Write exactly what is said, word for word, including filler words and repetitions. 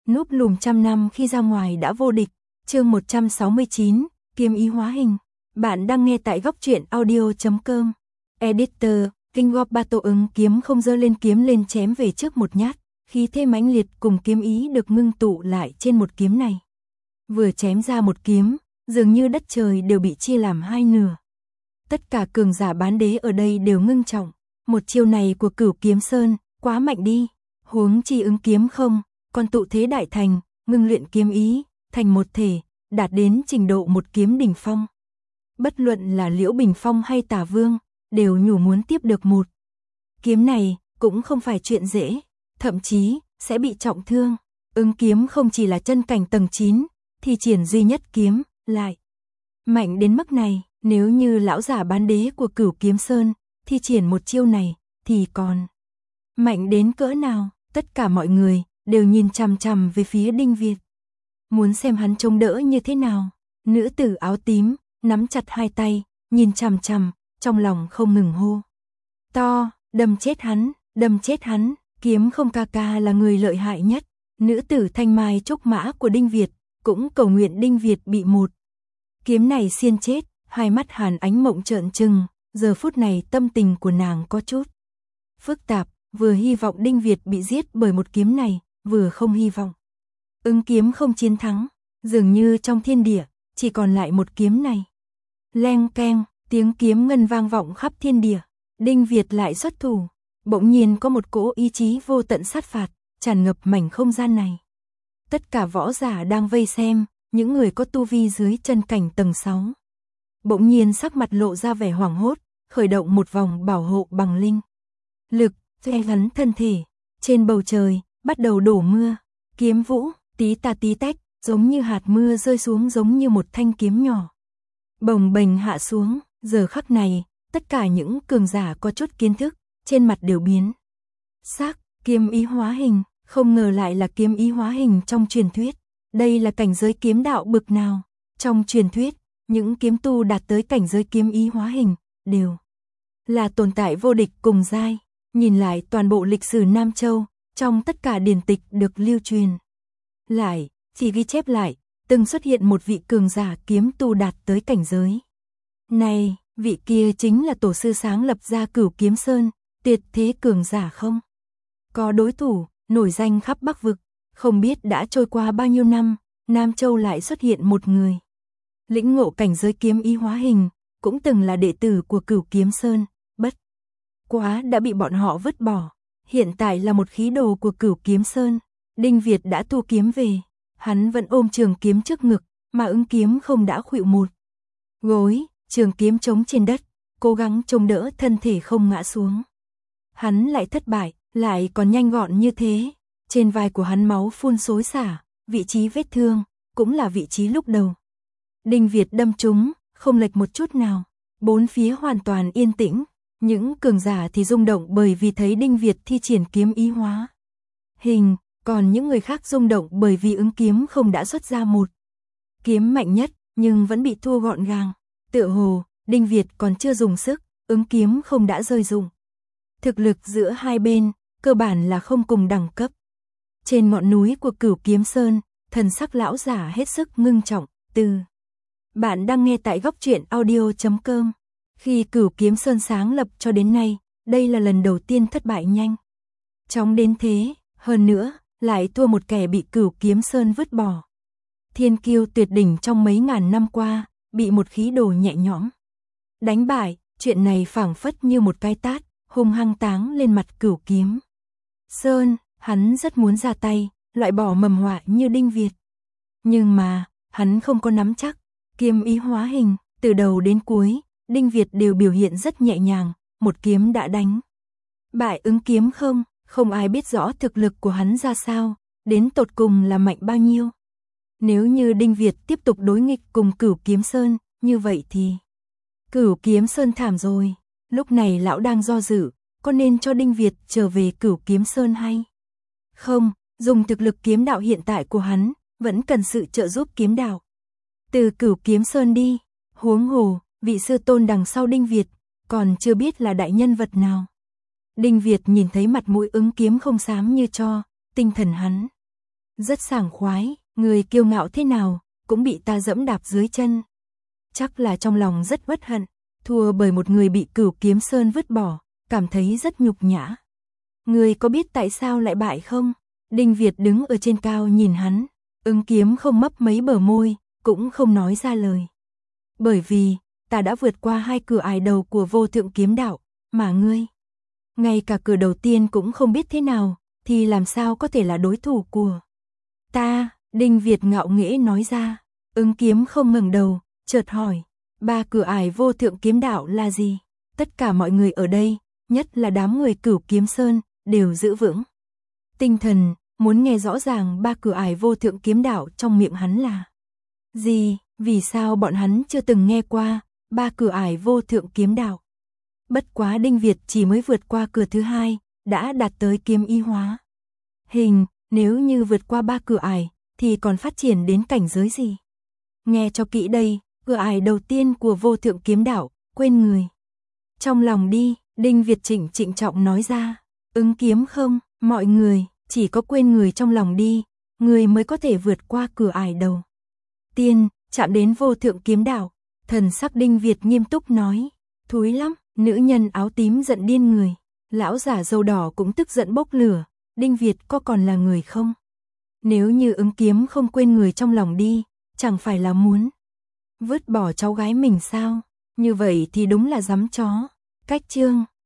núp lùm trăm năm khi ra ngoài đã vô địch. Chương một trăm sáu mươi chín, kiếm ý hóa hình. Bạn đang nghe tại góc truyện audio chấm com. Editor, King of Battle ứng kiếm không giơ lên kiếm lên chém về trước một nhát, khí thế mãnh liệt cùng kiếm ý được ngưng tụ lại trên một kiếm này. Vừa chém ra một kiếm, dường như đất trời đều bị chia làm hai nửa. Tất cả cường giả bán đế ở đây đều ngưng trọng, một chiêu này của Cửu Kiếm Sơn, quá mạnh đi, huống chi ứng kiếm không, còn tụ thế đại thành, ngưng luyện kiếm ý, thành một thể, đạt đến trình độ một kiếm đỉnh phong. Bất luận là Liễu Bình Phong hay Tả Vương, đều nhủ muốn tiếp được một kiếm này, cũng không phải chuyện dễ, thậm chí sẽ bị trọng thương. Ứng kiếm không chỉ là chân cảnh tầng chín, thì triển duy nhất kiếm, lại mạnh đến mức này, nếu như lão giả bán đế của Cửu Kiếm Sơn, thi triển một chiêu này, thì còn mạnh đến cỡ nào? Tất cả mọi người đều nhìn chằm chằm về phía Đinh Việt, muốn xem hắn chống đỡ như thế nào. Nữ tử áo tím nắm chặt hai tay, nhìn chằm chằm, trong lòng không ngừng hô to, đâm chết hắn, đâm chết hắn, kiếm không ca ca là người lợi hại nhất. Nữ tử thanh mai trúc mã của Đinh Việt cũng cầu nguyện Đinh Việt bị một kiếm này xiên chết. Hai mắt Hàn Ánh Mộng trợn trừng, giờ phút này tâm tình của nàng có chút phức tạp, vừa hy vọng Đinh Việt bị giết bởi một kiếm này, vừa không hy vọng ứng kiếm không chiến thắng. Dường như trong thiên địa chỉ còn lại một kiếm này. Leng keng, tiếng kiếm ngân vang vọng khắp thiên địa. Đinh Việt lại xuất thủ, bỗng nhiên có một cỗ ý chí vô tận sát phạt tràn ngập mảnh không gian này. Tất cả võ giả đang vây xem, những người có tu vi dưới chân cảnh tầng sáu, bỗng nhiên sắc mặt lộ ra vẻ hoảng hốt, khởi động một vòng bảo hộ bằng linh lực, che gắn thân thể. Trên bầu trời bắt đầu đổ mưa, kiếm vũ tí tà tí tách, giống như hạt mưa rơi xuống, giống như một thanh kiếm nhỏ bồng bềnh hạ xuống. Giờ khắc này, tất cả những cường giả có chút kiến thức, trên mặt đều biến sắc. Kiếm ý hóa hình, không ngờ lại là kiếm ý hóa hình trong truyền thuyết. Đây là cảnh giới kiếm đạo bực nào? Trong truyền thuyết, những kiếm tu đạt tới cảnh giới kiếm ý hóa hình đều là tồn tại vô địch cùng giai. Nhìn lại toàn bộ lịch sử Nam Châu, trong tất cả điển tịch được lưu truyền lại, chỉ ghi chép lại, từng xuất hiện một vị cường giả kiếm tu đạt tới cảnh giới này. Vị kia chính là tổ sư sáng lập ra Cửu Kiếm Sơn, tuyệt thế cường giả không có đối thủ, nổi danh khắp Bắc vực. Không biết đã trôi qua bao nhiêu năm, Nam Châu lại xuất hiện một người lĩnh ngộ cảnh giới kiếm ý hóa hình, cũng từng là đệ tử của Cửu Kiếm Sơn, bất quá đã bị bọn họ vứt bỏ, hiện tại là một khí đồ của Cửu Kiếm Sơn. Đinh Việt đã thu kiếm về, hắn vẫn ôm trường kiếm trước ngực, mà ứng kiếm không đã khuỵu một gối, trường kiếm chống trên đất, cố gắng chống đỡ thân thể không ngã xuống. Hắn lại thất bại, lại còn nhanh gọn như thế. Trên vai của hắn máu phun xối xả, vị trí vết thương cũng là vị trí lúc đầu Đinh Việt đâm trúng, không lệch một chút nào. Bốn phía hoàn toàn yên tĩnh, những cường giả thì rung động bởi vì thấy Đinh Việt thi triển kiếm ý hóa hình, còn những người khác rung động bởi vì ứng kiếm không đã xuất ra một kiếm mạnh nhất, nhưng vẫn bị thua gọn gàng. Tựa hồ Đinh Việt còn chưa dùng sức, ứng kiếm không đã rơi dụng. Thực lực giữa hai bên cơ bản là không cùng đẳng cấp. Trên ngọn núi của Cửu Kiếm Sơn, thần sắc lão giả hết sức ngưng trọng. Từ bạn đang nghe tại góc truyện audio chấm com. Khi Cửu Kiếm Sơn sáng lập cho đến nay, đây là lần đầu tiên thất bại nhanh chóng đến thế, hơn nữa lại thua một kẻ bị Cửu Kiếm Sơn vứt bỏ. Thiên kiêu tuyệt đỉnh trong mấy ngàn năm qua, bị một khí đồ nhẹ nhõm đánh bại. Chuyện này phảng phất như một cái tát hung hăng táng lên mặt Cửu Kiếm Sơn. Hắn rất muốn ra tay, loại bỏ mầm họa như Đinh Việt. Nhưng mà, hắn không có nắm chắc. Kiếm ý hóa hình, từ đầu đến cuối, Đinh Việt đều biểu hiện rất nhẹ nhàng, một kiếm đã đánh bại ứng kiếm không. Không ai biết rõ thực lực của hắn ra sao, đến tột cùng là mạnh bao nhiêu. Nếu như Đinh Việt tiếp tục đối nghịch cùng Cửu Kiếm Sơn, như vậy thì Cửu Kiếm Sơn thảm rồi. Lúc này lão đang do dự, có nên cho Đinh Việt trở về Cửu Kiếm Sơn hay không? Dùng thực lực kiếm đạo hiện tại của hắn, vẫn cần sự trợ giúp kiếm đạo từ Cửu Kiếm Sơn đi. Huống hồ, vị sư tôn đằng sau Đinh Việt, còn chưa biết là đại nhân vật nào. Đinh Việt nhìn thấy mặt mũi ứng kiếm không xám như cho, tinh thần hắn Rất sảng khoái, người kiêu ngạo thế nào, cũng bị ta dẫm đạp dưới chân. Chắc là trong lòng rất uất hận, thua bởi một người bị Cửu Kiếm Sơn vứt bỏ, cảm thấy rất nhục nhã. Người có biết tại sao lại bại không? Đinh Việt đứng ở trên cao nhìn hắn, Ứng Kiếm không mấp mấy bờ môi, cũng không nói ra lời. Bởi vì, ta đã vượt qua hai cửa ải đầu của vô thượng kiếm đạo, mà ngươi, ngay cả cửa đầu tiên cũng không biết thế nào, thì làm sao có thể là đối thủ của ta? Đinh Việt ngạo nghễ nói ra. Ứng Kiếm không ngẩng đầu, chợt hỏi, ba cửa ải vô thượng kiếm đạo là gì? Tất cả mọi người ở đây, nhất là đám người Cửu Kiếm Sơn, đều giữ vững tinh thần, muốn nghe rõ ràng ba cửa ải vô thượng kiếm đạo trong miệng hắn là gì, vì sao bọn hắn chưa từng nghe qua ba cửa ải vô thượng kiếm đạo. Bất quá Đinh Việt chỉ mới vượt qua cửa thứ hai, đã đạt tới kiếm y hóa hình, nếu như vượt qua ba cửa ải, thì còn phát triển đến cảnh giới gì? Nghe cho kỹ đây, cửa ải đầu tiên của vô thượng kiếm đạo, quên người trong lòng đi, Đinh Việt chỉnh trịnh trọng nói ra. Ứng Kiếm không, mọi người, chỉ có quên người trong lòng đi, người mới có thể vượt qua cửa ải đầu tiên, chạm đến vô thượng kiếm đạo. Thần sắc Đinh Việt nghiêm túc nói, thúi lắm, nữ nhân áo tím giận điên người, lão giả râu đỏ cũng tức giận bốc lửa, Đinh Việt có còn là người không? Nếu như Ứng Kiếm không quên người trong lòng đi, chẳng phải là muốn vứt bỏ cháu gái mình sao? Như vậy thì đúng là giấm chó. Cách chương